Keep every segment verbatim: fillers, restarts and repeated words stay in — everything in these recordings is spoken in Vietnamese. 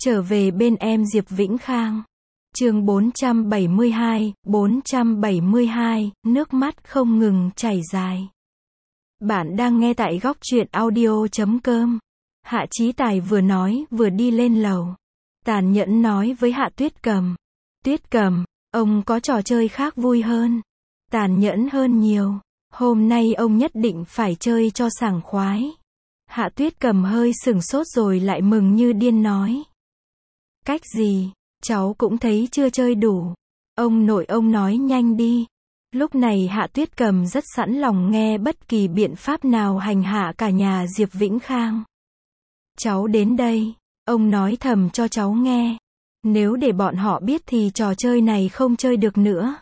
Trở về bên em Diệp Vĩnh Khang. Chương bốn trăm bảy mươi hai, bốn trăm bảy mươi hai, nước mắt không ngừng chảy dài. Bạn đang nghe tại góc truyện audio chấm com. Hạ Chí Tài vừa nói vừa đi lên lầu. Tàn nhẫn nói với Hạ Tuyết Cầm. Tuyết Cầm, ông có trò chơi khác vui hơn. Tàn nhẫn hơn nhiều. Hôm nay ông nhất định phải chơi cho sảng khoái. Hạ Tuyết Cầm hơi sửng sốt rồi lại mừng như điên nói. Cách gì? Cháu cũng thấy chưa chơi đủ. Ông nội ông nói nhanh đi. Lúc này Hạ Tuyết Cầm rất sẵn lòng nghe bất kỳ biện pháp nào hành hạ cả nhà Diệp Vĩnh Khang. Cháu đến đây. Ông nói thầm cho cháu nghe. Nếu để bọn họ biết thì trò chơi này không chơi được nữa.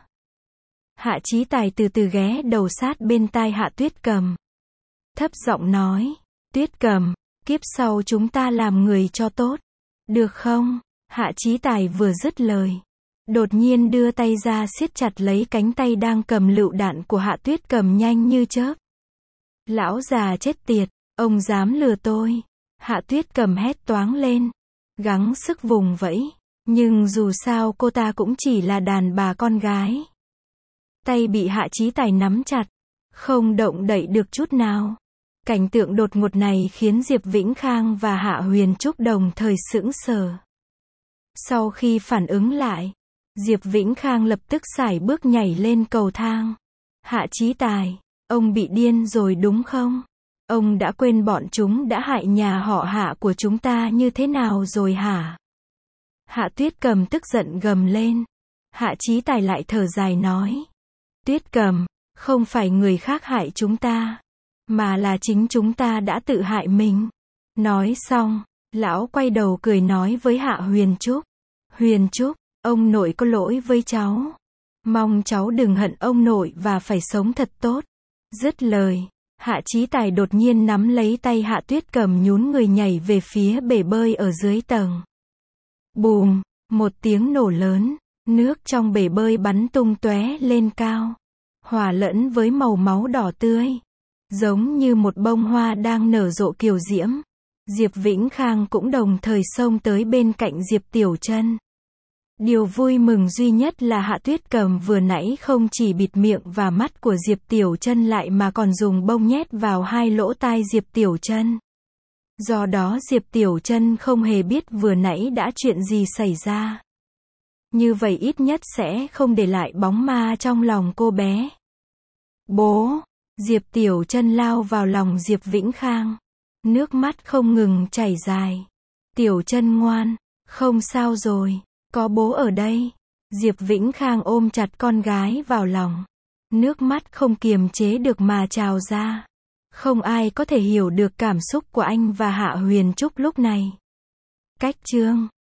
Hạ Chí Tài từ từ ghé đầu sát bên tai Hạ Tuyết Cầm. Thấp giọng nói. Tuyết Cầm, kiếp sau chúng ta làm người cho tốt. Được không? Hạ Chí Tài vừa dứt lời. Đột nhiên đưa tay ra siết chặt lấy cánh tay đang cầm lựu đạn của Hạ Tuyết Cầm nhanh như chớp. Lão già chết tiệt, ông dám lừa tôi. Hạ Tuyết Cầm hét toáng lên. Gắng sức vùng vẫy. Nhưng dù sao cô ta cũng chỉ là đàn bà con gái. Tay bị Hạ Chí Tài nắm chặt. Không động đậy được chút nào. Cảnh tượng đột ngột này khiến Diệp Vĩnh Khang và Hạ Huyền Trúc đồng thời sững sờ. Sau khi phản ứng lại, Diệp Vĩnh Khang lập tức sải bước nhảy lên cầu thang. Hạ Chí Tài, ông bị điên rồi đúng không? Ông đã quên bọn chúng đã hại nhà họ Hạ của chúng ta như thế nào rồi hả? Hạ Tuyết Cầm tức giận gầm lên. Hạ Chí Tài lại thở dài nói. Tuyết Cầm, không phải người khác hại chúng ta, mà là chính chúng ta đã tự hại mình. Nói xong, lão quay đầu cười nói với Hạ Huyền Trúc. Huyền Trúc, ông nội có lỗi với cháu. Mong cháu đừng hận ông nội và phải sống thật tốt. Dứt lời, Hạ Chí Tài đột nhiên nắm lấy tay Hạ Tuyết Cầm nhún người nhảy về phía bể bơi ở dưới tầng. Bùm, một tiếng nổ lớn, nước trong bể bơi bắn tung tóe lên cao, hòa lẫn với màu máu đỏ tươi, giống như một bông hoa đang nở rộ kiều diễm. Diệp Vĩnh Khang cũng đồng thời xông tới bên cạnh Diệp Tiểu Trân. Điều vui mừng duy nhất là Hạ Tuyết Cầm vừa nãy không chỉ bịt miệng và mắt của Diệp Tiểu Trân lại mà còn dùng bông nhét vào hai lỗ tai Diệp Tiểu Trân. Do đó Diệp Tiểu Trân không hề biết vừa nãy đã chuyện gì xảy ra. Như vậy ít nhất sẽ không để lại bóng ma trong lòng cô bé. Bố! Diệp Tiểu Trân lao vào lòng Diệp Vĩnh Khang. Nước mắt không ngừng chảy dài. Tiểu Trân ngoan, không sao rồi, có bố ở đây. Diệp Vĩnh Khang ôm chặt con gái vào lòng. Nước mắt không kiềm chế được mà trào ra. Không ai có thể hiểu được cảm xúc của anh và Hạ Huyền Trúc lúc này. Cách chương